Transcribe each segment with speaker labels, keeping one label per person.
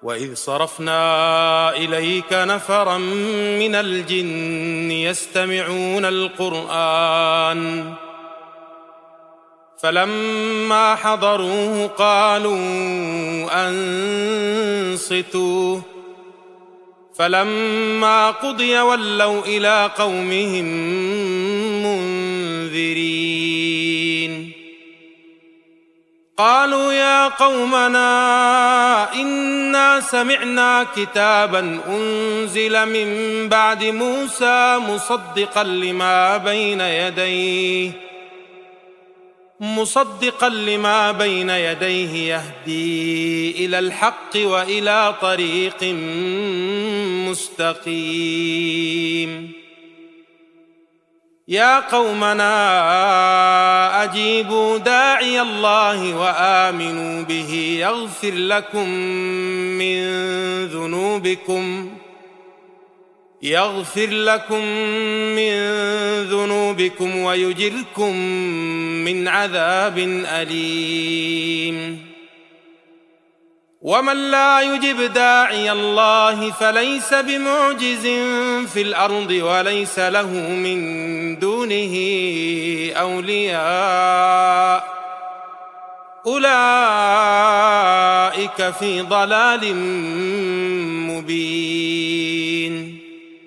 Speaker 1: وإذ صرفنا إليك نفرا من الجن يستمعون القرآن فلما حضروه قالوا أنصتوا فلما قضي ولوا إلى قومهم منذرين قالوا يا قومنا إنا سمعنا كتابا أنزل من بعد موسى مصدقا لما بين يديه يهدي إلى الحق وإلى طريق مستقيم يا قومنا أجيبوا داعي الله وآمنوا به يغفر لكم من ذنوبكم ويجركم من عذاب أليم ومن لا يجب داعي الله فليس بمعجز في الأرض وليس له من دونه أولياء أولئك في ضلال مبين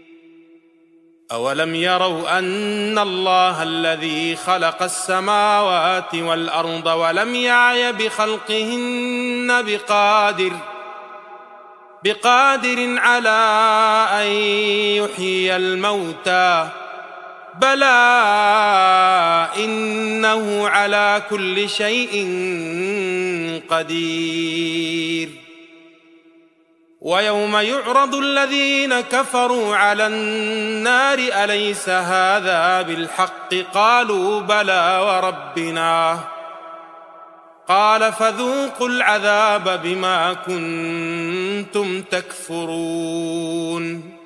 Speaker 1: أولم يروا أن الله الذي خلق السماوات والأرض ولم يعي بخلقهن بقادر على أن يحيي الموتى بلى إنه على كل شيء قدير ويوم يعرض الذين كفروا على النار أليس هذا بالحق قالوا بلى وربنا قال فذوقوا العذاب بما كنتم تكفرون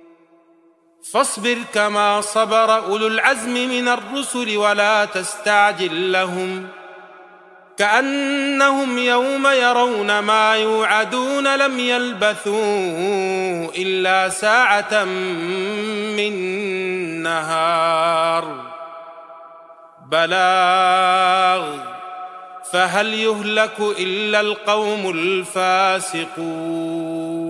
Speaker 1: فاصبر كما صبر أولو العزم من الرسل ولا تستعجل لهم كأنهم يوم يرون ما يوعدون لم يلبثوا إلا ساعة من نهار بلاغ فهل يهلك إلا القوم الفاسقون